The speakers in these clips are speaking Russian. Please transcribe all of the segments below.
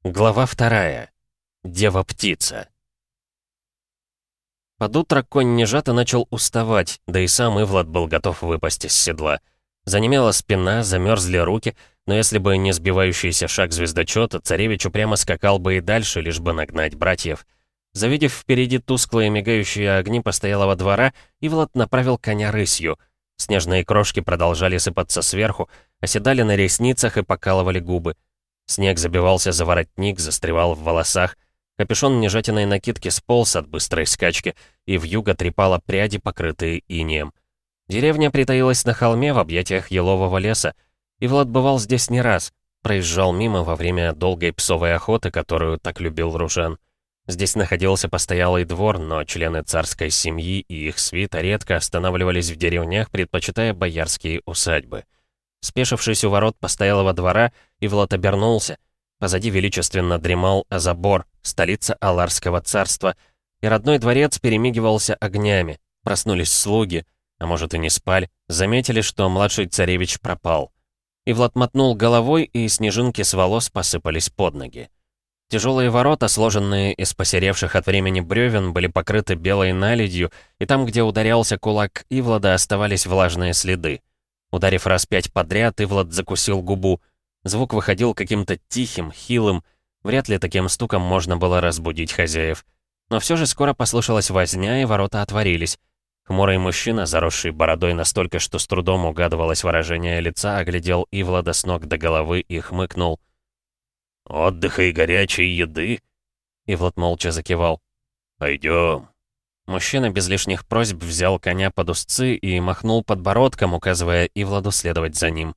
Глава 2. Дева-птица. Под утро конь Нежата начал уставать, да и сам Ивлад был готов выпасть из седла. Занемела спина, замерзли руки, но если бы не сбивающийся шаг звездочета, царевич упрямо скакал бы и дальше, лишь бы нагнать братьев. Завидев впереди тусклые мигающие огни постоялого двора, Ивлад направил коня рысью. Снежные крошки продолжали сыпаться сверху, оседали на ресницах и покалывали губы. Снег забивался за воротник, застревал в волосах. Капюшон нежатиной накидки сполз от быстрой скачки, и вьюга трепала пряди, покрытые инеем. Деревня притаилась на холме в объятиях елового леса. Ивлад бывал здесь не раз, проезжал мимо во время долгой псовой охоты, которую так любил Ружен. Здесь находился постоялый двор, но члены царской семьи и их свита редко останавливались в деревнях, предпочитая боярские усадьбы. Спешившись у ворот постоялого двора, Ивлад обернулся. Позади величественно дремал Азабор, столица Аларского царства, и родной дворец перемигивался огнями. Проснулись слуги, а может и не спали, заметили, что младший царевич пропал. Ивлад мотнул головой, и снежинки с волос посыпались под ноги. Тяжелые ворота, сложенные из посеревших от времени бревен, были покрыты белой наледью, и там, где ударялся кулак Ивлада, оставались влажные следы. Ударив раз 5 подряд, Ивлад закусил губу. Звук выходил каким-то тихим, хилым. Вряд ли таким стуком можно было разбудить хозяев. Но все же скоро послышалась возня, и ворота отворились. Хмурый мужчина, заросший бородой настолько, что с трудом угадывалось выражение лица, оглядел Ивлада с ног до головы и хмыкнул. «Отдыха и горячей еды?» Ивлад молча закивал. «Пойдем». Мужчина без лишних просьб взял коня под узцы и махнул подбородком, указывая Ивладу следовать за ним.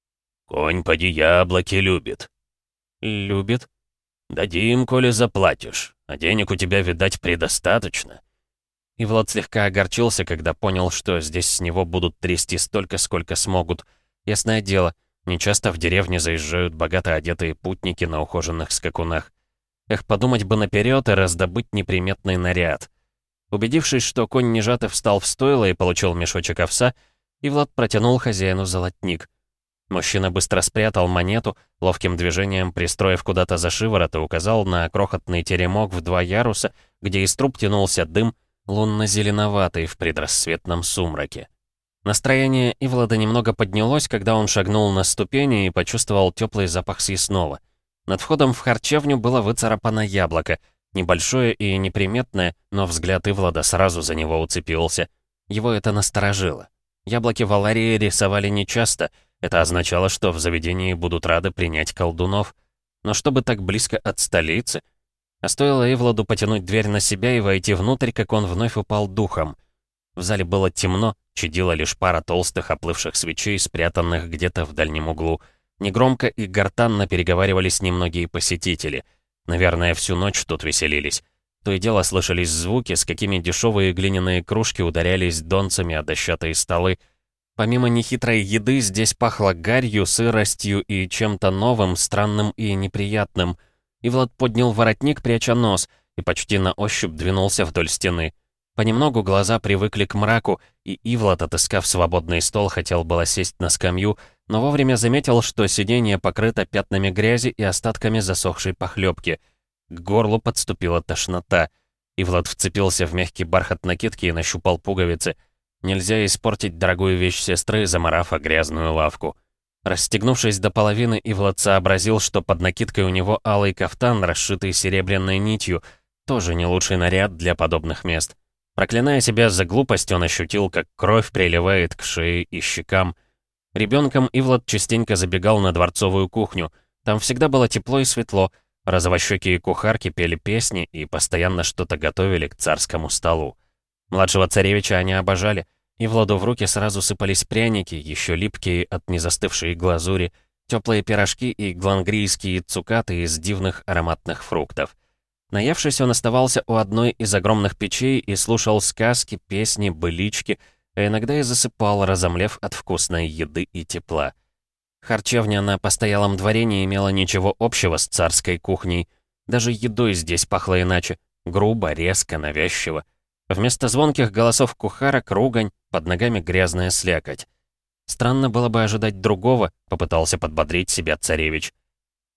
«Конь поди яблоки любит». «Любит?» «Дадим, коли заплатишь, а денег у тебя, видать, предостаточно». Ивлад слегка огорчился, когда понял, что здесь с него будут трясти столько, сколько смогут. Ясное дело, нечасто в деревне заезжают богато одетые путники на ухоженных скакунах. Эх, подумать бы наперед и раздобыть неприметный наряд. Убедившись, что конь Нежаты встал в стойло и получил мешочек овса, Ивлад протянул хозяину золотник. Мужчина быстро спрятал монету, ловким движением пристроив куда-то за шиворот, и указал на крохотный теремок в 2 яруса, где из труб тянулся дым, лунно-зеленоватый в предрассветном сумраке. Настроение Ивлада немного поднялось, когда он шагнул на ступени и почувствовал теплый запах съестного. Над входом в харчевню было выцарапано яблоко, небольшое и неприметное, но взгляд Ивлада сразу за него уцепился. Его это насторожило. Яблоки в Аларии рисовали нечасто, это означало, что в заведении будут рады принять колдунов. Но чтобы так близко от столицы... А стоило Ивладу потянуть дверь на себя и войти внутрь, как он вновь упал духом. В зале было темно, чадила лишь пара толстых оплывших свечей, спрятанных где-то в дальнем углу. Негромко и гортанно переговаривались немногие посетители. Наверное, всю ночь тут веселились. То и дело слышались звуки, с какими дешевые глиняные кружки ударялись донцами о дощатые столы. Помимо нехитрой еды, здесь пахло гарью, сыростью и чем-то новым, странным и неприятным. Ивлад поднял воротник, пряча нос, и почти на ощупь двинулся вдоль стены. Понемногу глаза привыкли к мраку, и Ивлад, отыскав свободный стол, хотел было сесть на скамью, но вовремя заметил, что сиденье покрыто пятнами грязи и остатками засохшей похлебки. К горлу подступила тошнота. Ивлад вцепился в мягкий бархат накидки и нащупал пуговицы. Нельзя испортить дорогую вещь сестры, замарав о грязную лавку. Расстегнувшись до половины, Ивлад сообразил, что под накидкой у него алый кафтан, расшитый серебряной нитью, тоже не лучший наряд для подобных мест. Проклиная себя за глупость, он ощутил, как кровь приливает к шее и щекам. Ребенком Ивлад частенько забегал на дворцовую кухню. Там всегда было тепло и светло. Розовощёкие кухарки пели песни и постоянно что-то готовили к царскому столу. Младшего царевича они обожали. Ивладу в руки сразу сыпались пряники, еще липкие от незастывшей глазури, теплые пирожки и глангрийские цукаты из дивных ароматных фруктов. Наевшись, он оставался у одной из огромных печей и слушал сказки, песни, былички, а иногда и засыпал, разомлев от вкусной еды и тепла. Харчевня на постоялом дворе не имела ничего общего с царской кухней. Даже едой здесь пахло иначе, грубо, резко, навязчиво. Вместо звонких голосов кухарок ругань, под ногами грязная слякоть. Странно было бы ожидать другого, попытался подбодрить себя царевич.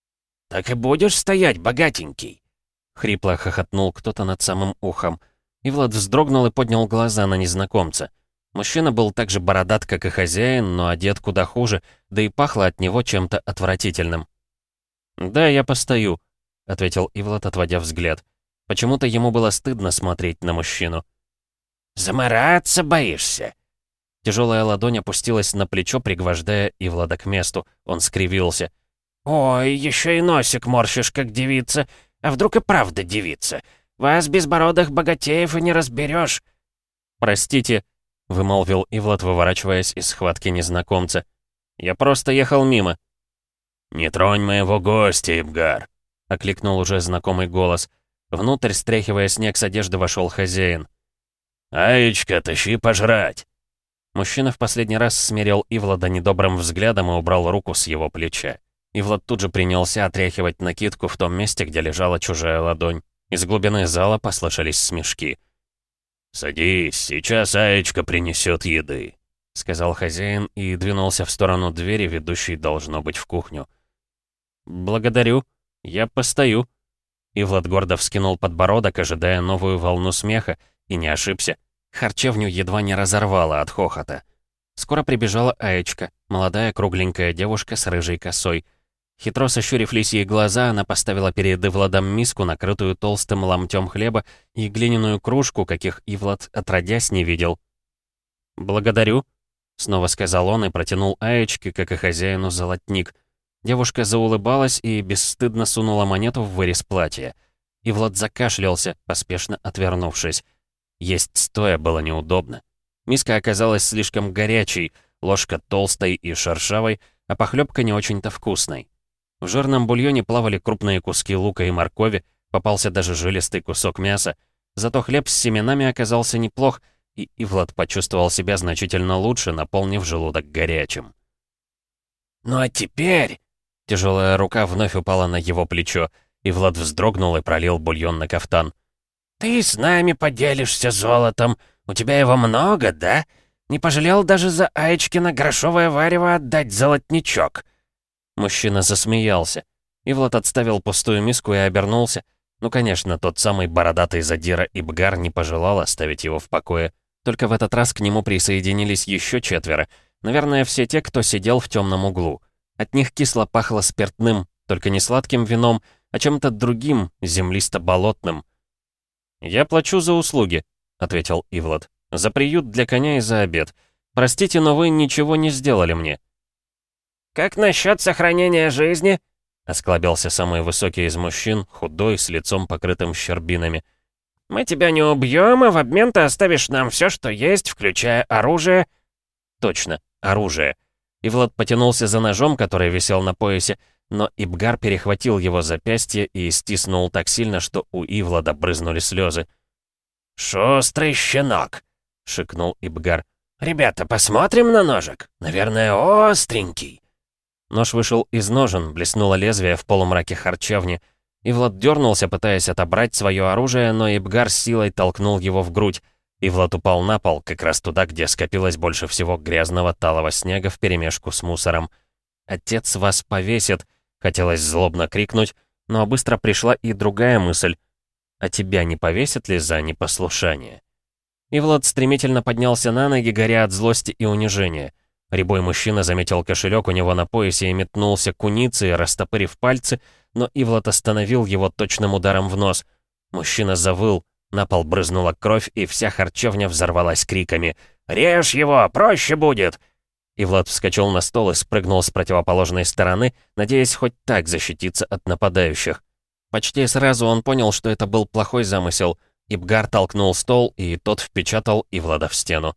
«Так и будешь стоять, богатенький?» Хрипло хохотнул кто-то над самым ухом. Ивлад вздрогнул и поднял глаза на незнакомца. Мужчина был так же бородат, как и хозяин, но одет куда хуже, да и пахло от него чем-то отвратительным. «Да, я постою», — ответил Ивлад, отводя взгляд. Почему-то ему было стыдно смотреть на мужчину. «Замараться боишься?» Тяжелая ладонь опустилась на плечо, пригвождая Ивлада к месту. Он скривился. «Ой, еще и носик морщишь, как девица. А вдруг и правда девица? Вас, безбородых богатеев, и не разберешь. «Простите», — вымолвил Ивлад, выворачиваясь из схватки незнакомца. «Я просто ехал мимо». «Не тронь моего гостя, Ибгар», — окликнул уже знакомый голос. Внутрь, стряхивая снег с одежды, вошел хозяин. «Аечка, тащи пожрать!» Мужчина в последний раз смерил Ивлада недобрым взглядом и убрал руку с его плеча. Ивлад тут же принялся отряхивать накидку в том месте, где лежала чужая ладонь. Из глубины зала послышались смешки. «Садись, сейчас Аечка принесет еды», — сказал хозяин и двинулся в сторону двери, ведущей, должно быть, в кухню. «Благодарю. Я постою». Ивлад гордо вскинул подбородок, ожидая новую волну смеха, и не ошибся. Харчевню едва не разорвало от хохота. Скоро прибежала Аечка, молодая кругленькая девушка с рыжей косой. Хитро сощурив лисьи глаза, она поставила перед Ивладом миску, накрытую толстым ломтем хлеба, и глиняную кружку, каких Ивлад отродясь не видел. «Благодарю», — снова сказал он и протянул Аечке, как и хозяину, золотник. Девушка заулыбалась и бесстыдно сунула монету в вырез платья. Ивлад закашлялся, поспешно отвернувшись. Есть стоя было неудобно. Миска оказалась слишком горячей, ложка толстой и шершавой, а похлебка не очень-то вкусной. В жирном бульоне плавали крупные куски лука и моркови, попался даже жилистый кусок мяса. Зато хлеб с семенами оказался неплох, и Ивлад почувствовал себя значительно лучше, наполнив желудок горячим. «Ну а теперь...» Тяжелая рука вновь упала на его плечо, и Влад вздрогнул и пролил бульон на кафтан. «Ты с нами поделишься золотом. У тебя его много, да? Не пожалел даже за Аечкино грошовое варево отдать золотничок?» Мужчина засмеялся. Ивлад отставил пустую миску и обернулся. Ну, конечно, тот самый бородатый задира Ибгар не пожелал оставить его в покое. Только в этот раз к нему присоединились еще четверо. Наверное, все те, кто сидел в темном углу. От них кисло пахло спиртным, только не сладким вином, а чем-то другим, землисто-болотным. «Я плачу за услуги», — ответил Ивлад. «За приют для коня и за обед. Простите, но вы ничего не сделали мне». «Как насчет сохранения жизни?» — осклабился самый высокий из мужчин, худой, с лицом покрытым щербинами. «Мы тебя не убьем, а в обмен ты оставишь нам все, что есть, включая оружие». «Точно, оружие». Ивлад потянулся за ножом, который висел на поясе, но Ибгар перехватил его запястье и стиснул так сильно, что у Ивлада брызнули слезы. «Шустрый щенок!» — шикнул Ибгар. «Ребята, посмотрим на ножик? Наверное, остренький». Нож вышел из ножен, блеснуло лезвие в полумраке харчевни. Ивлад дернулся, пытаясь отобрать свое оружие, но Ибгар с силой толкнул его в грудь. Ивлад упал на пол, как раз туда, где скопилось больше всего грязного талого снега вперемешку с мусором. «Отец вас повесит!» — хотелось злобно крикнуть, но быстро пришла и другая мысль. «А тебя не повесят ли за непослушание?» Ивлад стремительно поднялся на ноги, горя от злости и унижения. Рябой мужчина заметил кошелек у него на поясе и метнулся к кунице, растопырив пальцы, но Ивлад остановил его точным ударом в нос. Мужчина завыл, на пол брызнула кровь, и вся харчевня взорвалась криками. «Режь его, проще будет!» Ивлад вскочил на стол и спрыгнул с противоположной стороны, надеясь хоть так защититься от нападающих. Почти сразу он понял, что это был плохой замысел. Ибгар толкнул стол, и тот впечатал Ивлада в стену.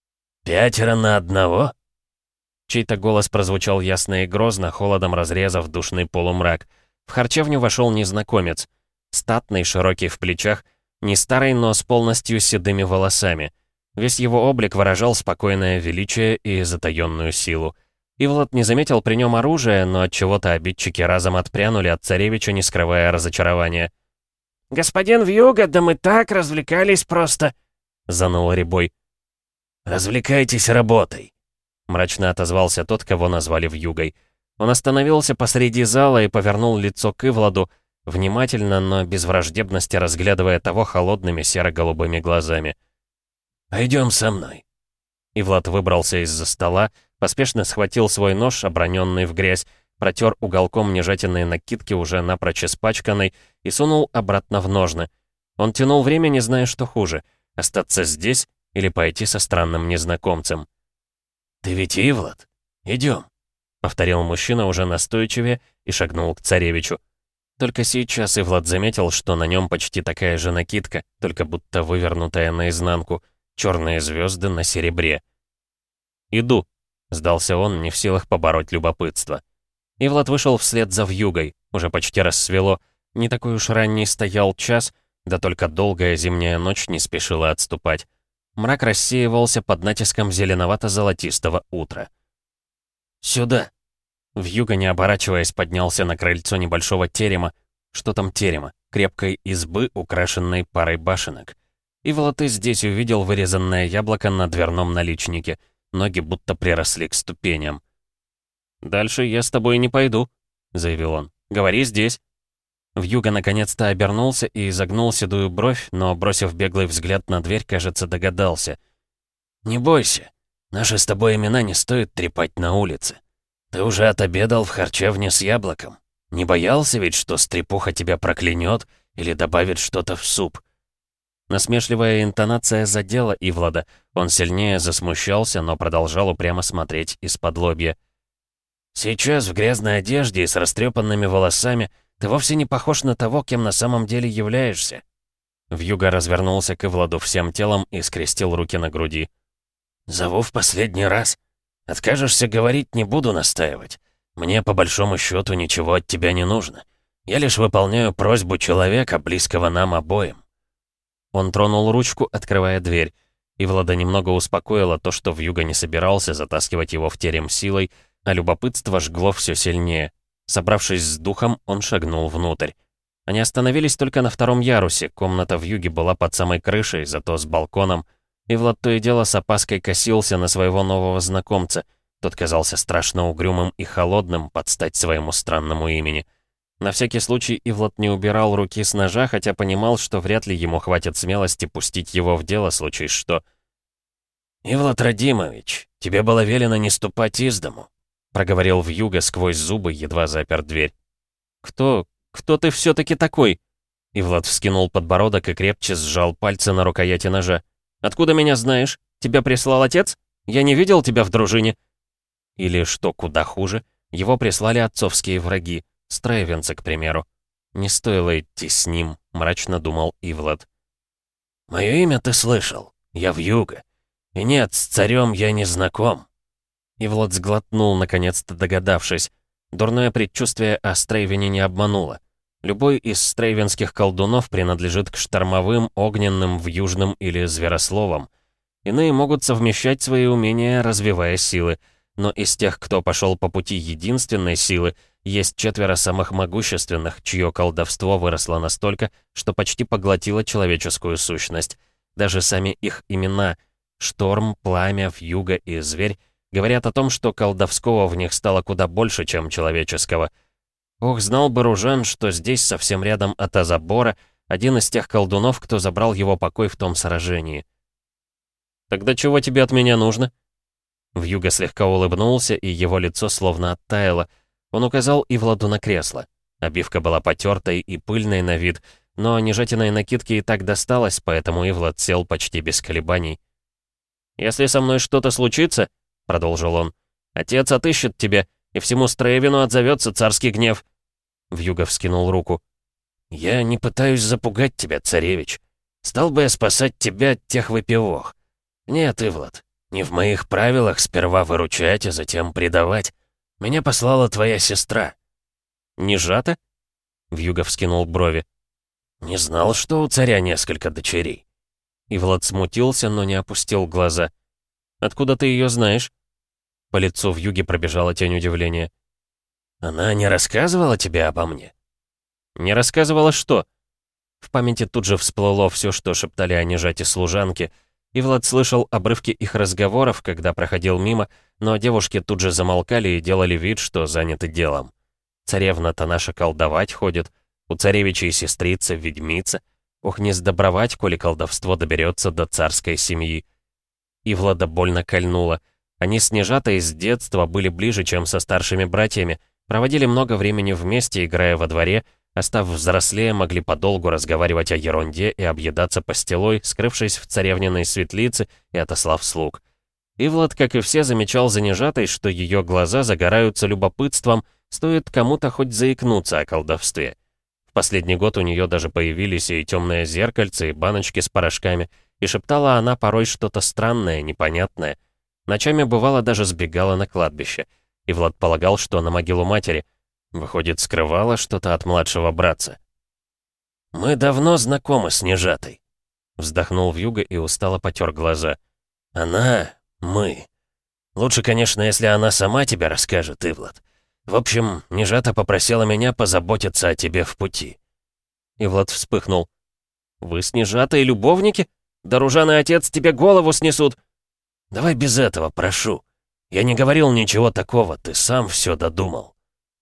«5 на 1?» Чей-то голос прозвучал ясно и грозно, холодом разрезав душный полумрак. В харчевню вошел незнакомец. Статный, широкий в плечах, не старый, но с полностью седыми волосами. Весь его облик выражал спокойное величие и затаённую силу. Ивлад не заметил при нем оружия, но отчего-то обидчики разом отпрянули от царевича, не скрывая разочарования. «Господин Вьюга, да мы так развлекались просто!» — заныл Рябой. «Развлекайтесь работой!» — мрачно отозвался тот, кого назвали Вьюгой. Он остановился посреди зала и повернул лицо к Ивладу, внимательно, но без враждебности разглядывая того холодными серо-голубыми глазами. «Пойдем со мной». Ивлад выбрался из-за стола, поспешно схватил свой нож, оброненный в грязь, протер уголком нежательной накидки, уже напрочь испачканной, и сунул обратно в ножны. Он тянул время, не зная, что хуже — остаться здесь или пойти со странным незнакомцем. «Ты ведь Ивлад? Идем», — повторил мужчина уже настойчивее и шагнул к царевичу. Только сейчас Ивлад заметил, что на нем почти такая же накидка, только будто вывернутая наизнанку, черные звезды на серебре. «Иду», — сдался он, не в силах побороть любопытство. Ивлад вышел вслед за вьюгой, уже почти рассвело, не такой уж ранний стоял час, да только долгая зимняя ночь не спешила отступать. Мрак рассеивался под натиском зеленовато-золотистого утра. «Сюда!» Вьюга, не оборачиваясь, поднялся на крыльцо небольшого терема. Что там терема? Крепкой избы, украшенной парой башенок. Ивлад и здесь увидел вырезанное яблоко на дверном наличнике. Ноги будто приросли к ступеням. «Дальше я с тобой не пойду», — заявил он. «Говори здесь». Вьюга наконец-то обернулся и изогнул седую бровь, но, бросив беглый взгляд на дверь, кажется, догадался. «Не бойся. Наши с тобой имена не стоит трепать на улице. Ты уже отобедал в харчевне с яблоком. Не боялся ведь, что стрепуха тебя проклянет или добавит что-то в суп?» Насмешливая интонация задела Ивлада. Он сильнее засмущался, но продолжал упрямо смотреть из-под лобья. «Сейчас в грязной одежде и с растрепанными волосами ты вовсе не похож на того, кем на самом деле являешься». Вьюга развернулся к Ивладу всем телом и скрестил руки на груди. «Зову в последний раз. Откажешься говорить, не буду настаивать. Мне, по большому счету, ничего от тебя не нужно. Я лишь выполняю просьбу человека, близкого нам обоим». Он тронул ручку, открывая дверь. Ивлада немного успокоило то, что Вьюга не собирался затаскивать его в терем силой, а любопытство жгло все сильнее. Собравшись с духом, он шагнул внутрь. Они остановились только на втором ярусе, комната Вьюги была под самой крышей, зато с балконом. Ивлад то и дело с опаской косился на своего нового знакомца. Тот казался страшно угрюмым и холодным, под стать своему странному имени. На всякий случай Ивлад не убирал руки с ножа, хотя понимал, что вряд ли ему хватит смелости пустить его в дело, случись что. «Ивлад Радимович, тебе было велено не ступать из дому», — проговорил Вьюга сквозь зубы, едва запер дверь. «Кто ты все-таки такой?» Ивлад вскинул подбородок и крепче сжал пальцы на рукояти ножа. «Откуда меня знаешь? Тебя прислал отец? Я не видел тебя в дружине». Или, что куда хуже, его прислали отцовские враги, стрейвенцы, к примеру. Не стоило идти с ним, мрачно думал Ивлад. «Мое имя ты слышал. Я Вьюга. И нет, с царем я не знаком». Ивлад сглотнул, наконец-то догадавшись. Дурное предчувствие о Стрейвене не обмануло. Любой из стрейвенских колдунов принадлежит к штормовым, огненным, вьюжным или зверословам. Иные могут совмещать свои умения, развивая силы. Но из тех, кто пошел по пути единственной силы, есть 4 самых могущественных, чье колдовство выросло настолько, что почти поглотило человеческую сущность. Даже сами их имена — Шторм, Пламя, Вьюга и Зверь — говорят о том, что колдовского в них стало куда больше, чем человеческого. Ох, знал бы Ружан, что здесь, совсем рядом от Азабора, один из тех колдунов, кто забрал его покой в том сражении. «Тогда чего тебе от меня нужно?» Вьюга слегка улыбнулся, и его лицо словно оттаяло. Он указал Ивладу на кресло. Обивка была потертой и пыльной на вид, но нежатиной накидке и так досталось, поэтому Ивлад сел почти без колебаний. «Если со мной что-то случится, — продолжил он, — отец отыщет тебя, и всему Стрейвену отзовется царский гнев». Вьюга вскинул руку. «Я не пытаюсь запугать тебя, царевич. Стал бы я спасать тебя от тех выпивох. Нет, Ивлад, не в моих правилах сперва выручать, а затем предавать. Меня послала твоя сестра». «Не жата?» Вьюга вскинул брови. «Не знал, что у царя несколько дочерей». Ивлад смутился, но не опустил глаза. «Откуда ты ее знаешь?» По лицу Вьюги пробежала тень удивления. «Она не рассказывала тебе обо мне?» «Не рассказывала что?» В памяти тут же всплыло все, что шептали о нежате служанки. Ивлад слышал обрывки их разговоров, когда проходил мимо, но девушки тут же замолкали и делали вид, что заняты делом. Царевна-то наша колдовать ходит, у царевичей сестрица ведьмица. Ох, не сдобровать, коли колдовство доберется до царской семьи. Ивлада больно кольнуло. Они с Нежатой с детства были ближе, чем со старшими братьями, проводили много времени вместе, играя во дворе, а став взрослее, могли подолгу разговаривать о ерунде и объедаться пастилой, скрывшись в царевниной светлице и отослав слуг. Ивлад, как и все, замечал за Нежатой, что ее глаза загораются любопытством, стоит кому-то хоть заикнуться о колдовстве. В последний год у нее даже появились и темное зеркальце, и баночки с порошками, и шептала она порой что-то странное, непонятное. Ночами, бывало, даже сбегала на кладбище. И Влад полагал, что на могилу матери. Выходит, скрывала что-то от младшего братца. «Мы давно знакомы с Нежатой», — вздохнул Вьюга и устало потер глаза. «Она... мы. Лучше, конечно, если она сама тебе расскажет, Ивлад. В общем, Нежата попросила меня позаботиться о тебе в пути». Ивлад вспыхнул. «Вы с Нежатой любовники? Да ружаный отец тебе голову снесут!» «Давай без этого, прошу. Я не говорил ничего такого, ты сам все додумал».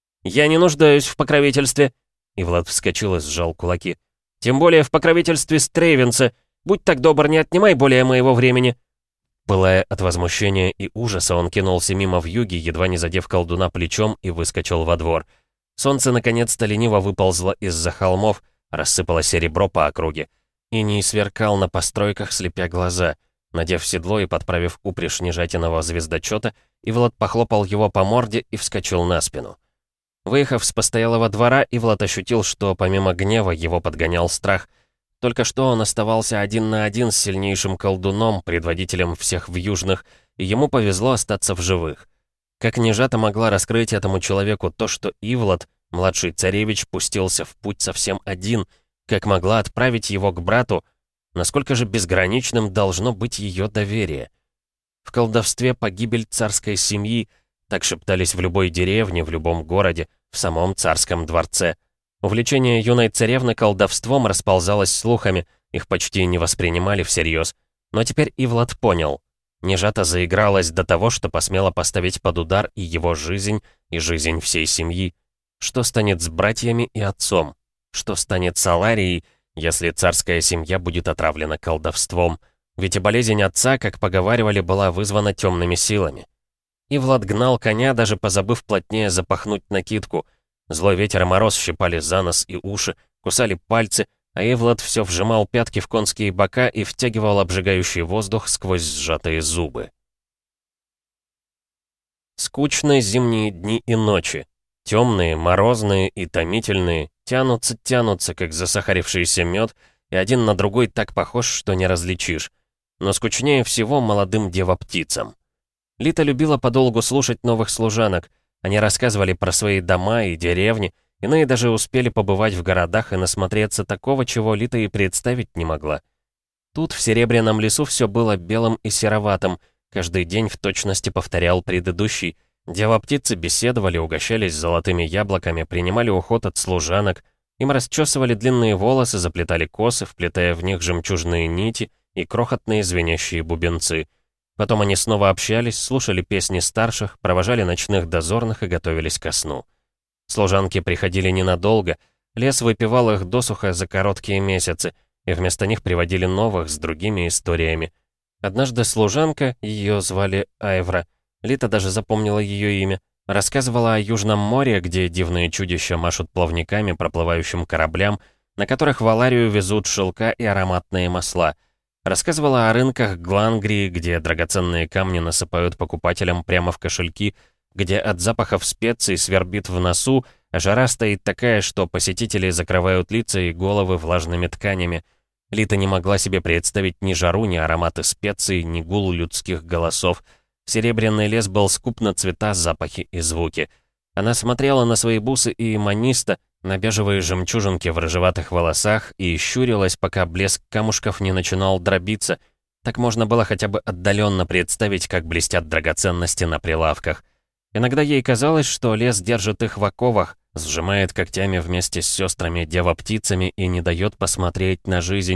«Я не нуждаюсь в покровительстве», — и Влад вскочил и сжал кулаки. «Тем более в покровительстве Стрейвенса. Будь так добр, не отнимай более моего времени». Пылая от возмущения и ужаса, он кинулся мимо вьюги, едва не задев колдуна плечом, и выскочил во двор. Солнце наконец-то лениво выползло из-за холмов, рассыпало серебро по округе. Иней сверкал на постройках, слепя глаза. Надев седло и подправив упряжь Нежатиного звездочета, Ивлад похлопал его по морде и вскочил на спину. Выехав с постоялого двора, Ивлад ощутил, что помимо гнева его подгонял страх. Только что он оставался один на один с сильнейшим колдуном, предводителем всех вьюжных, и ему повезло остаться в живых. Как Нежата могла раскрыть этому человеку то, что Ивлад, младший царевич, пустился в путь совсем один, как могла отправить его к брату, насколько же безграничным должно быть ее доверие. В колдовстве погибель царской семьи, так шептались в любой деревне, в любом городе, в самом царском дворце. Увлечение юной царевны колдовством расползалось слухами, их почти не воспринимали всерьез. Но теперь Ивлад понял. Нежата заигралась до того, что посмела поставить под удар и его жизнь, и жизнь всей семьи. Что станет с братьями и отцом? Что станет с Аларией, если царская семья будет отравлена колдовством? Ведь и болезнь отца, как поговаривали, была вызвана темными силами. Ивлад гнал коня, даже позабыв плотнее запахнуть накидку. Злой ветер и мороз щипали за нос и уши, кусали пальцы, а Ивлад все вжимал пятки в конские бока и втягивал обжигающий воздух сквозь сжатые зубы. Скучные зимние дни и ночи. Темные, морозные и томительные, тянутся, как засахарившийся мед, и один на другой так похож, что не различишь. Но скучнее всего молодым девоптицам. Лита любила подолгу слушать новых служанок. Они рассказывали про свои дома и деревни, иные даже успели побывать в городах и насмотреться такого, чего Лита и представить не могла. Тут, в Серебряном лесу, все было белым и сероватым, каждый день в точности повторял предыдущий. Девоптицы беседовали, угощались золотыми яблоками, принимали уход от служанок, им расчесывали длинные волосы, заплетали косы, вплетая в них жемчужные нити и крохотные звенящие бубенцы. Потом они снова общались, слушали песни старших, провожали ночных дозорных и готовились ко сну. Служанки приходили ненадолго, лес выпивал их досуха за короткие месяцы, и вместо них приводили новых с другими историями. Однажды служанка, ее звали Айвра, Лита даже запомнила ее имя, рассказывала о Южном море, где дивные чудища машут плавниками проплывающим кораблям, на которых в Аларию везут шелка и ароматные масла. Рассказывала о рынках Глангрии, где драгоценные камни насыпают покупателям прямо в кошельки, где от запахов специй свербит в носу, а жара стоит такая, что посетители закрывают лица и головы влажными тканями. Лита не могла себе представить ни жару, ни ароматы специй, ни гул людских голосов. Серебряный лес был скуп на цвета, запахи и звуки. Она смотрела на свои бусы и маниста, на бежевые жемчужинки в рыжеватых волосах и щурилась, пока блеск камушков не начинал дробиться. Так можно было хотя бы отдаленно представить, как блестят драгоценности на прилавках. Иногда ей казалось, что лес держит их в оковах, сжимает когтями вместе с сестрами девоптицами и не дает посмотреть на жизнь.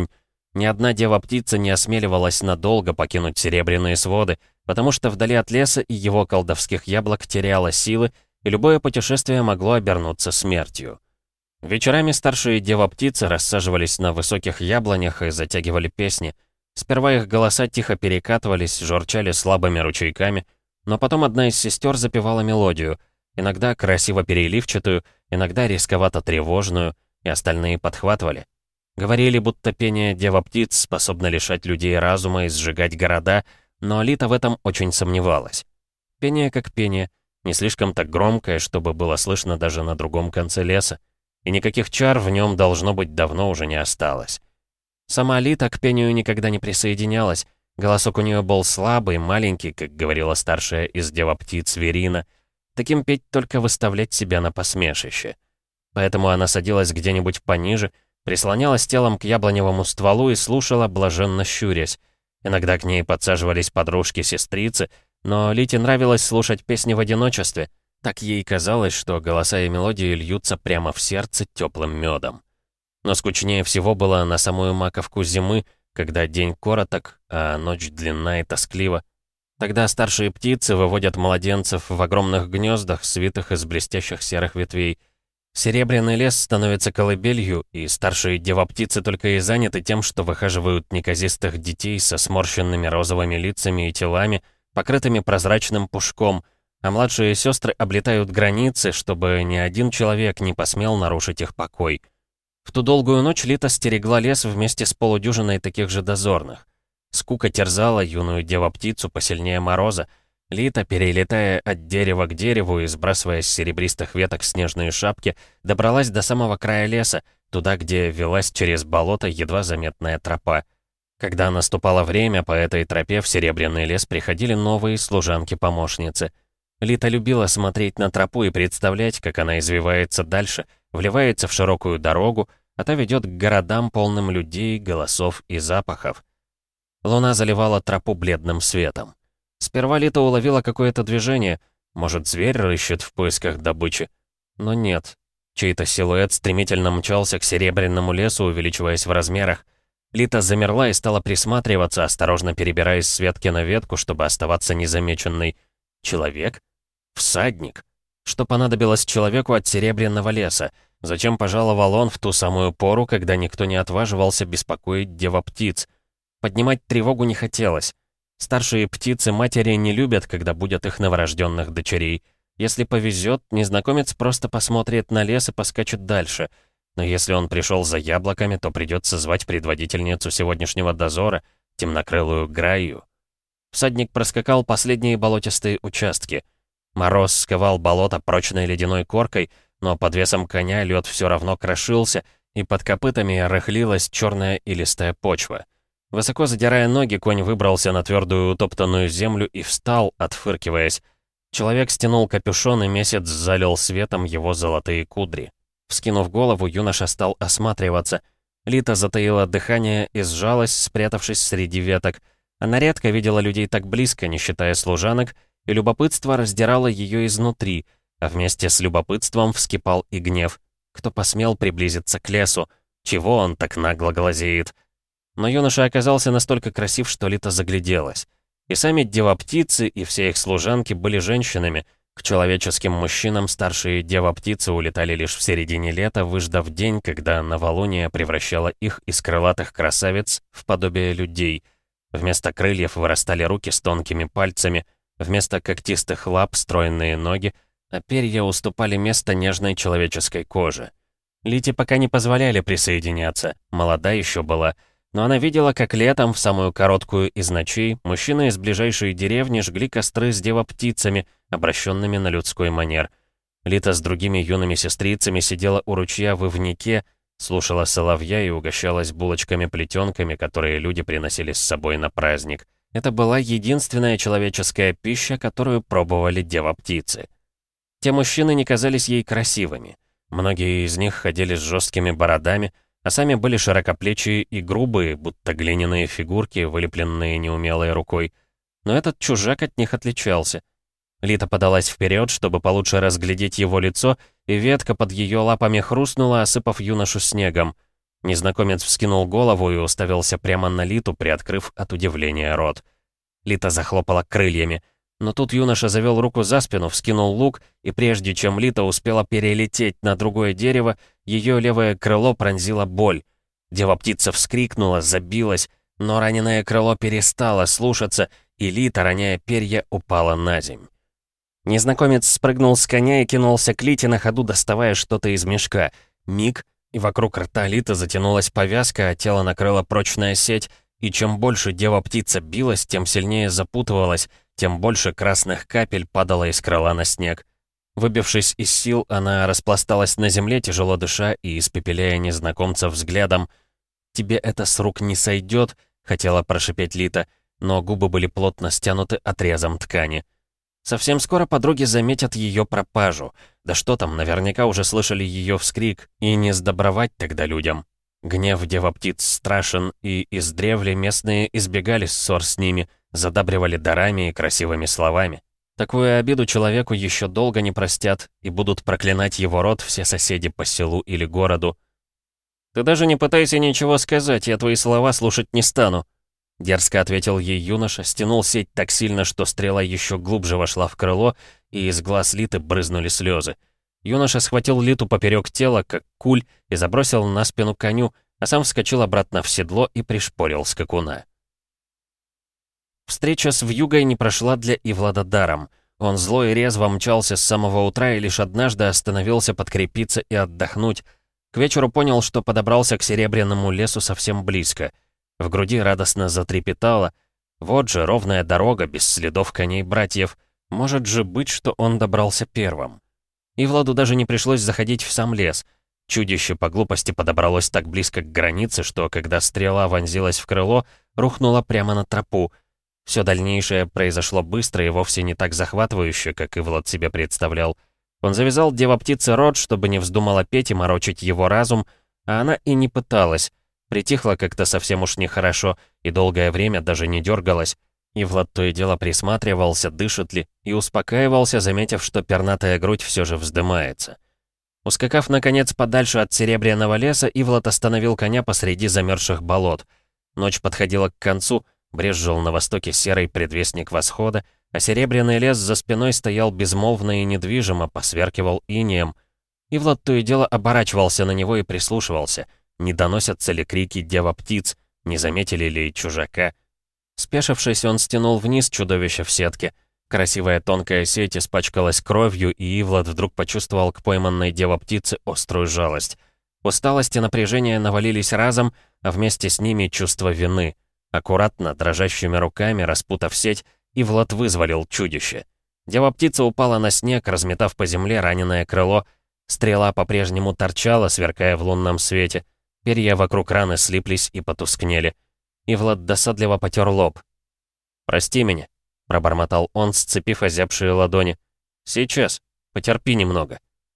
Ни одна дева-птица не осмеливалась надолго покинуть серебряные своды, потому что вдали от леса и его колдовских яблок теряло силы, и любое путешествие могло обернуться смертью. Вечерами старшие дева-птицы рассаживались на высоких яблонях и затягивали песни. Сперва их голоса тихо перекатывались, журчали слабыми ручейками, но потом одна из сестер запевала мелодию, иногда красиво переливчатую, иногда рисковато тревожную, и остальные подхватывали. Говорили, будто пение дева-птиц способно лишать людей разума и сжигать города, но Алита в этом очень сомневалась. Пение как пение, не слишком так громкое, чтобы было слышно даже на другом конце леса, и никаких чар в нем, должно быть, давно уже не осталось. Сама Алита к пению никогда не присоединялась, голосок у нее был слабый, маленький, как говорила старшая из дева-птиц Верина. Таким петь только выставлять себя на посмешище. Поэтому она садилась где-нибудь пониже, прислонялась телом к яблоневому стволу и слушала, блаженно щурясь. Иногда к ней подсаживались подружки-сестрицы, но Лите нравилось слушать песни в одиночестве. Так ей казалось, что голоса и мелодии льются прямо в сердце теплым медом. Но скучнее всего было на самую маковку зимы, когда день короток, а ночь длинна и тосклива. Тогда старшие птицы выводят младенцев в огромных гнездах, свитых из блестящих серых ветвей. Серебряный лес становится колыбелью, и старшие дева-птицы только и заняты тем, что выхаживают неказистых детей со сморщенными розовыми лицами и телами, покрытыми прозрачным пушком, а младшие сестры облетают границы, чтобы ни один человек не посмел нарушить их покой. В ту долгую ночь Лита стерегла лес вместе с полудюжиной таких же дозорных. Скука терзала юную дева-птицу посильнее мороза. Лита, перелетая от дерева к дереву и сбрасывая с серебристых веток снежные шапки, добралась до самого края леса, туда, где велась через болото едва заметная тропа. Когда наступало время, по этой тропе в серебряный лес приходили новые служанки-помощницы. Лита любила смотреть на тропу и представлять, как она извивается дальше, вливается в широкую дорогу, а та ведет к городам, полным людей, голосов и запахов. Луна заливала тропу бледным светом. Сперва Лита уловила какое-то движение, может, зверь рыщет в поисках добычи. Но нет. Чей-то силуэт стремительно мчался к серебряному лесу, увеличиваясь в размерах. Лита замерла и стала присматриваться, осторожно перебираясь с ветки на ветку, чтобы оставаться незамеченной. Человек? Всадник? Что понадобилось человеку от серебряного леса? Зачем пожаловал он в ту самую пору, когда никто не отваживался беспокоить дева-птиц? Поднимать тревогу не хотелось. Старшие птицы-матери не любят, когда будят их новорожденных дочерей. Если повезет, незнакомец просто посмотрит на лес и поскачет дальше. Но если он пришел за яблоками, то придется звать предводительницу сегодняшнего дозора, темнокрылую Граю. Всадник проскакал последние болотистые участки. Мороз сковал болото прочной ледяной коркой, но под весом коня лед все равно крошился, и под копытами рыхлилась черная и листая почва. Высоко задирая ноги, конь выбрался на твердую утоптанную землю и встал, отфыркиваясь. Человек стянул капюшон, и месяц залил светом его золотые кудри. Вскинув голову, юноша стал осматриваться. Лита затаила дыхание и сжалась, спрятавшись среди веток. Она редко видела людей так близко, не считая служанок, и любопытство раздирало ее изнутри, а вместе с любопытством вскипал и гнев. Кто посмел приблизиться к лесу? Чего он так нагло глазеет? Но юноша оказался настолько красив, что Лита загляделась. И сами дева-птицы, и все их служанки были женщинами. К человеческим мужчинам старшие дева-птицы улетали лишь в середине лета, выждав день, когда новолуние превращало их из крылатых красавиц в подобие людей. Вместо крыльев вырастали руки с тонкими пальцами, вместо когтистых лап стройные ноги, а перья уступали место нежной человеческой коже. Лите пока не позволяли присоединяться, молода еще была, но она видела, как летом, в самую короткую из ночей, мужчины из ближайшей деревни жгли костры с дева-птицами, обращенными на людской манер. Лита с другими юными сестрицами сидела у ручья в ивнике, слушала соловья и угощалась булочками-плетенками, которые люди приносили с собой на праздник. Это была единственная человеческая пища, которую пробовали дева-птицы. Те мужчины не казались ей красивыми. Многие из них ходили с жесткими бородами, а сами были широкоплечие и грубые, будто глиняные фигурки, вылепленные неумелой рукой. Но этот чужак от них отличался. Лита подалась вперед, чтобы получше разглядеть его лицо, и ветка под ее лапами хрустнула, осыпав юношу снегом. Незнакомец вскинул голову и уставился прямо на Литу, приоткрыв от удивления рот. Лита захлопала крыльями. Но тут юноша завел руку за спину, вскинул лук, и прежде чем Лита успела перелететь на другое дерево, ее левое крыло пронзила боль. Дева-птица вскрикнула, забилась, но раненое крыло перестало слушаться, и Лита, роняя перья, упала на земь. Незнакомец спрыгнул с коня и кинулся к Лите на ходу, доставая что-то из мешка. Миг, и вокруг рта Литы затянулась повязка, а тело накрыла прочная сеть, и чем больше дева-птица билась, тем сильнее запутывалась, тем больше красных капель падало из крыла на снег. Выбившись из сил, она распласталась на земле, тяжело дыша и испепеляя незнакомца взглядом. «Тебе это с рук не сойдет», — хотела прошипеть Лита, но губы были плотно стянуты отрезом ткани. Совсем скоро подруги заметят ее пропажу. Да что там, наверняка уже слышали ее вскрик, и не сдобровать тогда людям. Гнев дева-птиц страшен, и издревле местные избегали ссор с ними, задабривали дарами и красивыми словами. Такую обиду человеку еще долго не простят, и будут проклинать его род все соседи по селу или городу. «Ты даже не пытайся ничего сказать, я твои слова слушать не стану», — дерзко ответил ей юноша, стянул сеть так сильно, что стрела еще глубже вошла в крыло, и из глаз Литы брызнули слезы. Юноша схватил Литу поперек тела, как куль, и забросил на спину коню, а сам вскочил обратно в седло и пришпорил скакуна. Встреча с вьюгой не прошла для Ивлада даром. Он зло и резво мчался с самого утра и лишь однажды остановился подкрепиться и отдохнуть. К вечеру понял, что подобрался к Серебряному лесу совсем близко. В груди радостно затрепетало. Вот же ровная дорога, без следов коней-братьев. Может же быть, что он добрался первым. Ивладу даже не пришлось заходить в сам лес. Чудище по глупости подобралось так близко к границе, что, когда стрела вонзилась в крыло, рухнула прямо на тропу. Все дальнейшее произошло быстро и вовсе не так захватывающе, как Ивлад себе представлял. Он завязал дева-птице рот, чтобы не вздумала петь и морочить его разум, а она и не пыталась. Притихла как-то совсем уж нехорошо и долгое время даже не дергалась. Ивлад то и дело присматривался, дышит ли, и успокаивался, заметив, что пернатая грудь все же вздымается. Ускакав, наконец, подальше от Серебряного леса, Ивлад остановил коня посреди замерзших болот. Ночь подходила к концу, брезжил на востоке серый предвестник восхода, а Серебряный лес за спиной стоял безмолвно и недвижимо, посверкивал инеем. Ивлад то и дело оборачивался на него и прислушивался, не доносятся ли крики дева-птиц, не заметили ли чужака. Спешившись, он стянул вниз чудовище в сетке. Красивая тонкая сеть испачкалась кровью, и Ивлад вдруг почувствовал к пойманной дева-птице острую жалость. Усталость и напряжение навалились разом, а вместе с ними чувство вины. Аккуратно, дрожащими руками, распутав сеть, Ивлад вызволил чудище. Дева-птица упала на снег, разметав по земле раненое крыло. Стрела по-прежнему торчала, сверкая в лунном свете. Перья вокруг раны слиплись и потускнели. Ивлад досадливо потер лоб. «Прости меня», — пробормотал он, сцепив озябшие ладони. «Сейчас. Потерпи немного».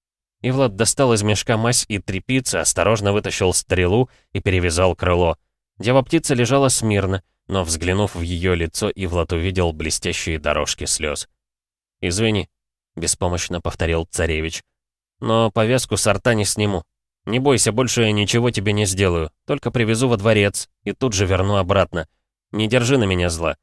Ивлад достал из мешка мазь и тряпицы, осторожно вытащил стрелу и перевязал крыло. Дева-птица лежала смирно, но, взглянув в ее лицо, Ивлад увидел блестящие дорожки слез. «Извини», — беспомощно повторил царевич. «Но повязку с рта не сниму. Не бойся, больше я ничего тебе не сделаю, только привезу во дворец и тут же верну обратно. Не держи на меня зла».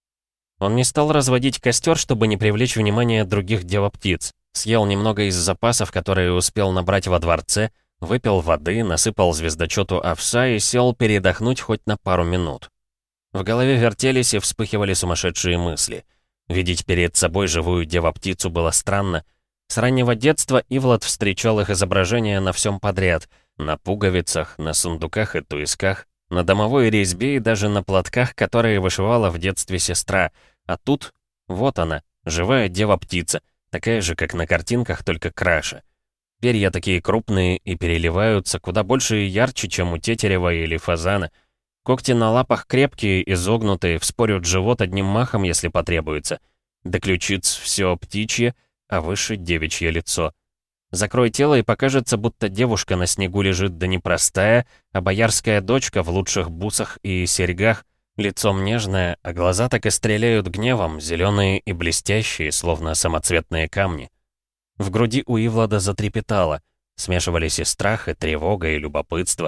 Он не стал разводить костер, чтобы не привлечь внимание других дева-птиц. Съел немного из запасов, которые успел набрать во дворце, выпил воды, насыпал звездочету овса и сел передохнуть хоть на пару минут. В голове вертелись и вспыхивали сумасшедшие мысли. Видеть перед собой живую дева-птицу было странно. С раннего детства Ивлад встречал их изображения на всем подряд. На пуговицах, на сундуках и туисках, на домовой резьбе и даже на платках, которые вышивала в детстве сестра. А тут, вот она, живая дева-птица, такая же, как на картинках, только краше. Перья такие крупные и переливаются куда больше и ярче, чем у тетерева или фазана. Когти на лапах крепкие, изогнутые, вспорют живот одним махом, если потребуется. До ключиц все птичье, а выше девичье лицо. Закрой тело, и покажется, будто девушка на снегу лежит, да не простая, а боярская дочка в лучших бусах и серьгах, лицом нежное, а глаза так и стреляют гневом, зеленые и блестящие, словно самоцветные камни. В груди у Ивлада затрепетало, смешивались и страх, и тревога, и любопытство.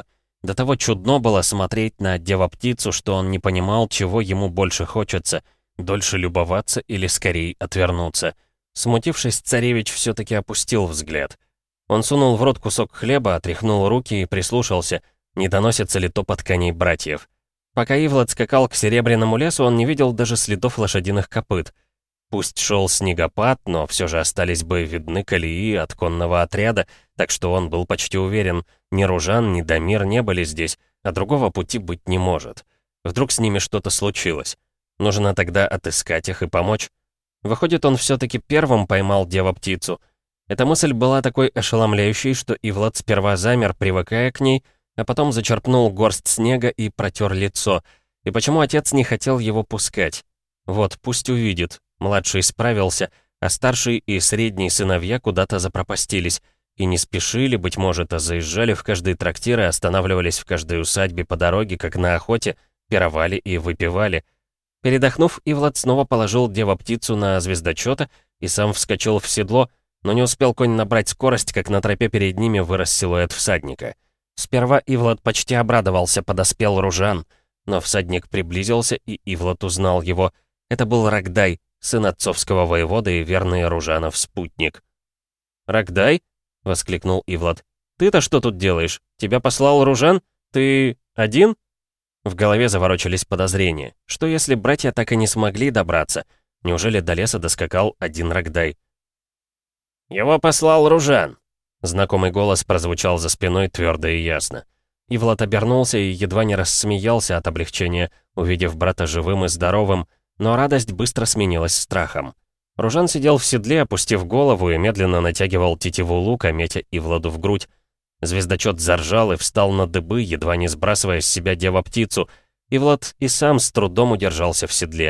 До того чудно было смотреть на дева-птицу, что он не понимал, чего ему больше хочется — дольше любоваться или скорее отвернуться. Смутившись, царевич все-таки опустил взгляд. Он сунул в рот кусок хлеба, отряхнул руки и прислушался, не доносится ли топот коней братьев. Пока Ивлад скакал к Серебряному лесу, он не видел даже следов лошадиных копыт. Пусть шел снегопад, но все же остались бы видны колеи от конного отряда, так что он был почти уверен, ни Ружан, ни Дамир не были здесь, а другого пути быть не может. Вдруг с ними что-то случилось. Нужно тогда отыскать их и помочь. Выходит, он все-таки первым поймал дева-птицу. Эта мысль была такой ошеломляющей, что Ивлад сперва замер, привыкая к ней, а потом зачерпнул горсть снега и протер лицо. И почему отец не хотел его пускать? Вот, пусть увидит. Младший справился, а старший и средний сыновья куда-то запропастились. И не спешили, быть может, а заезжали в каждый трактир и останавливались в каждой усадьбе по дороге, как на охоте, пировали и выпивали. Передохнув, Ивлад снова положил дева-птицу на звездочета и сам вскочил в седло, но не успел конь набрать скорость, как на тропе перед ними вырос силуэт всадника. Сперва Ивлад почти обрадовался, подоспел Ружан, но всадник приблизился, и Ивлад узнал его. Это был Рогдай, сын отцовского воевода и верный Ружанов спутник. «Рогдай?» — воскликнул Ивлад. «Ты-то что тут делаешь? Тебя послал Ружан? Ты один?» В голове заворочились подозрения. Что если братья так и не смогли добраться? Неужели до леса доскакал один Рогдай? «Его послал Ружан!» Знакомый голос прозвучал за спиной твердо и ясно. Ивлад обернулся и едва не рассмеялся от облегчения, увидев брата живым и здоровым, но радость быстро сменилась страхом. Ружан сидел в седле, опустив голову, и медленно натягивал тетиву лука, метя Ивладу в грудь. Звездочет заржал и встал на дыбы, едва не сбрасывая с себя дева-птицу. Ивлад и сам с трудом удержался в седле.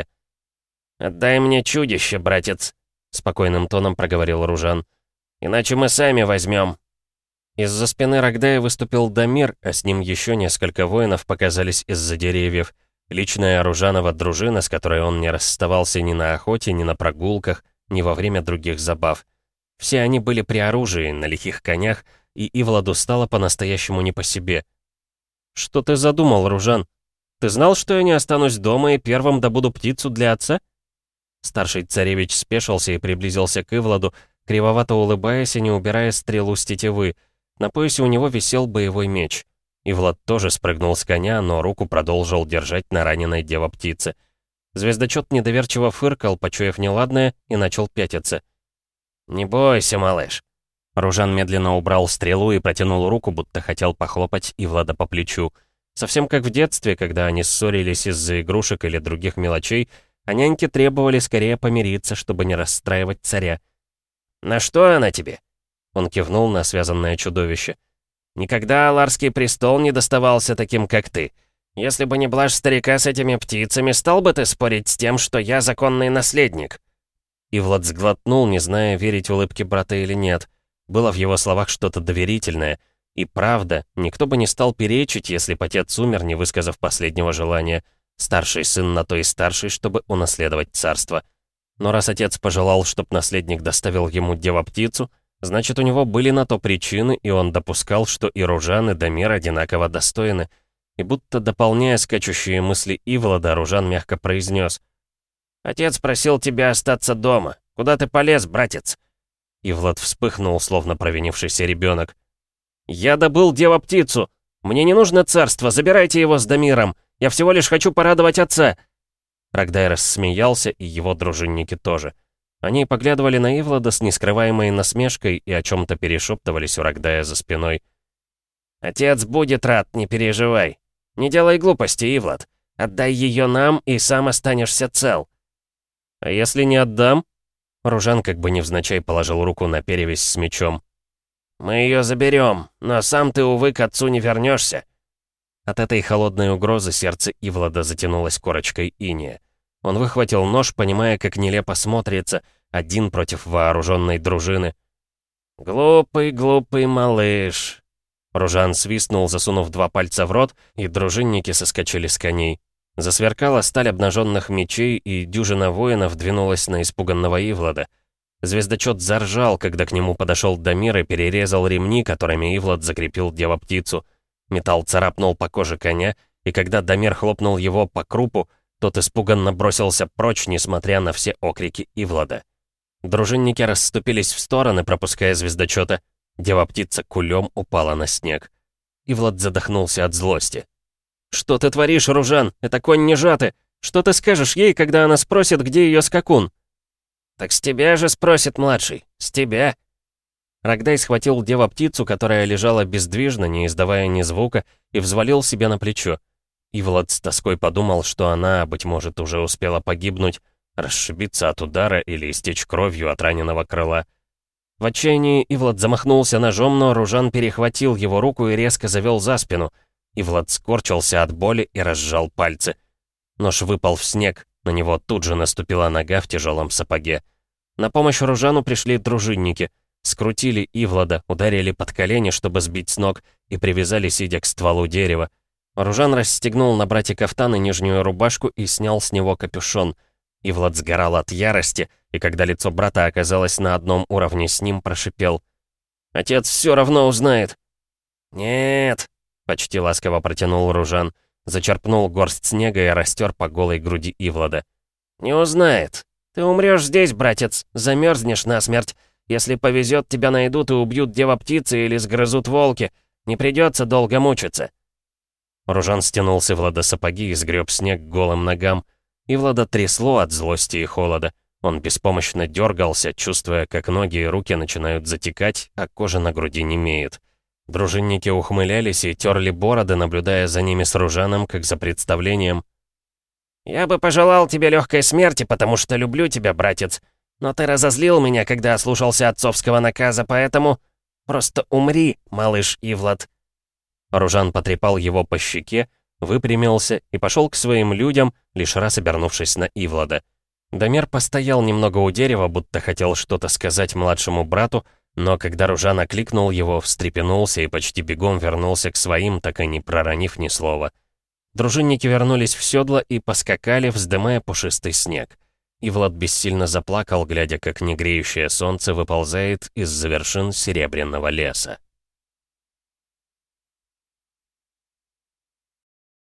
«Отдай мне чудище, братец», — спокойным тоном проговорил Ружан. «Иначе мы сами возьмем». Из-за спины Рогдая выступил Дамир, а с ним еще несколько воинов показались из-за деревьев. Личная Ружанова дружина, с которой он не расставался ни на охоте, ни на прогулках, ни во время других забав. Все они были при оружии, на лихих конях, и Ивладу стало по-настоящему не по себе. «Что ты задумал, Ружан? Ты знал, что я не останусь дома и первым добуду птицу для отца?» Старший царевич спешился и приблизился к Ивладу, кривовато улыбаясь и не убирая стрелу с тетивы. На поясе у него висел боевой меч. Ивлад тоже спрыгнул с коня, но руку продолжил держать на раненой дева-птице. Звездочет недоверчиво фыркал, почуяв неладное, и начал пятиться. «Не бойся, малыш». Ружан медленно убрал стрелу и протянул руку, будто хотел похлопать Ивлада по плечу. Совсем как в детстве, когда они ссорились из-за игрушек или других мелочей, а няньки требовали скорее помириться, чтобы не расстраивать царя. «На что она тебе?» Он кивнул на связанное чудовище. «Никогда Аларский престол не доставался таким, как ты. Если бы не блажь старика с этими птицами, стал бы ты спорить с тем, что я законный наследник?» Ивлад сглотнул, не зная, верить улыбке брата или нет. Было в его словах что-то доверительное. И правда, никто бы не стал перечить, если б отец умер, не высказав последнего желания. Старший сын на то и старший, чтобы унаследовать царство. Но раз отец пожелал, чтоб наследник доставил ему дева-птицу, значит, у него были на то причины, и он допускал, что и Ружан, и Дамир одинаково достойны. И будто дополняя скачущие мысли Ивлада, Ружан мягко произнес: «Отец просил тебя остаться дома. Куда ты полез, братец?» Ивлад вспыхнул, словно провинившийся ребенок. «Я добыл дева-птицу! Мне не нужно царство, забирайте его с Дамиром! Я всего лишь хочу порадовать отца!» Рогдай рассмеялся, и его дружинники тоже. Они поглядывали на Ивлада с нескрываемой насмешкой и о чем-то перешептывались у Рогдая за спиной. «Отец будет рад, не переживай. Не делай глупости, Ивлад. Отдай ее нам, и сам останешься цел». «А если не отдам?» Ружан как бы невзначай положил руку на перевязь с мечом. «Мы ее заберем, но сам ты, увы, к отцу не вернешься». От этой холодной угрозы сердце Ивлада затянулось корочкой иния. Он выхватил нож, понимая, как нелепо смотрится, один против вооруженной дружины. «Глупый, глупый малыш!» Ружан свистнул, засунув 2 пальца в рот, и дружинники соскочили с коней. Засверкала сталь обнаженных мечей, и дюжина воинов двинулась на испуганного Ивлада. Звездочет заржал, когда к нему подошел Дамир и перерезал ремни, которыми Ивлад закрепил дева-птицу. Металл царапнул по коже коня, и когда Дамир хлопнул его по крупу, тот испуганно бросился прочь, несмотря на все окрики Ивлада. Дружинники расступились в стороны, пропуская звездочета. Дева-птица кулем упала на снег. Ивлад задохнулся от злости. «Что ты творишь, Ружан? Это конь не жаты! Что ты скажешь ей, когда она спросит, где ее скакун?» «Так с тебя же спросит младший, с тебя!» Рогдай схватил дева-птицу, которая лежала бездвижно, не издавая ни звука, и взвалил себе на плечо. Ивлад с тоской подумал, что она, быть может, уже успела погибнуть, расшибиться от удара или истечь кровью от раненого крыла. В отчаянии Ивлад замахнулся ножом, но Ружан перехватил его руку и резко завел за спину. Ивлад скорчился от боли и разжал пальцы. Нож выпал в снег, на него тут же наступила нога в тяжелом сапоге. На помощь Ружану пришли дружинники. Скрутили Ивлада, ударили под колени, чтобы сбить с ног, и привязали, сидя к стволу дерева. Ружан расстегнул на брате кафтан и нижнюю рубашку и снял с него капюшон. Ивлад сгорал от ярости, и когда лицо брата оказалось на одном уровне с ним, прошипел: «Отец все равно узнает!» «Нет!» — почти ласково протянул Ружан, зачерпнул горсть снега и растер по голой груди Ивлада. «Не узнает. Ты умрешь здесь, братец, замерзнешь насмерть. Если повезет, тебя найдут и убьют дева-птицы или сгрызут волки. Не придется долго мучиться». Ружан стянул с Ивлада сапоги и сгреб снег к голым ногам. Ивлада трясло от злости и холода. Он беспомощно дергался, чувствуя, как ноги и руки начинают затекать, а кожа на груди немеет. Дружинники ухмылялись и терли бороды, наблюдая за ними с Ружаном, как за представлением. «Я бы пожелал тебе легкой смерти, потому что люблю тебя, братец. Но ты разозлил меня, когда ослушался отцовского наказа, поэтому просто умри, малыш Ивлад». Ружан потрепал его по щеке, выпрямился и пошел к своим людям, лишь раз обернувшись на Ивлада. Дамир постоял немного у дерева, будто хотел что-то сказать младшему брату, но когда Ружан окликнул его, встрепенулся и почти бегом вернулся к своим, так и не проронив ни слова. Дружинники вернулись в седло и поскакали, вздымая пушистый снег. Ивлад бессильно заплакал, глядя, как негреющее солнце выползает из-за вершин серебряного леса.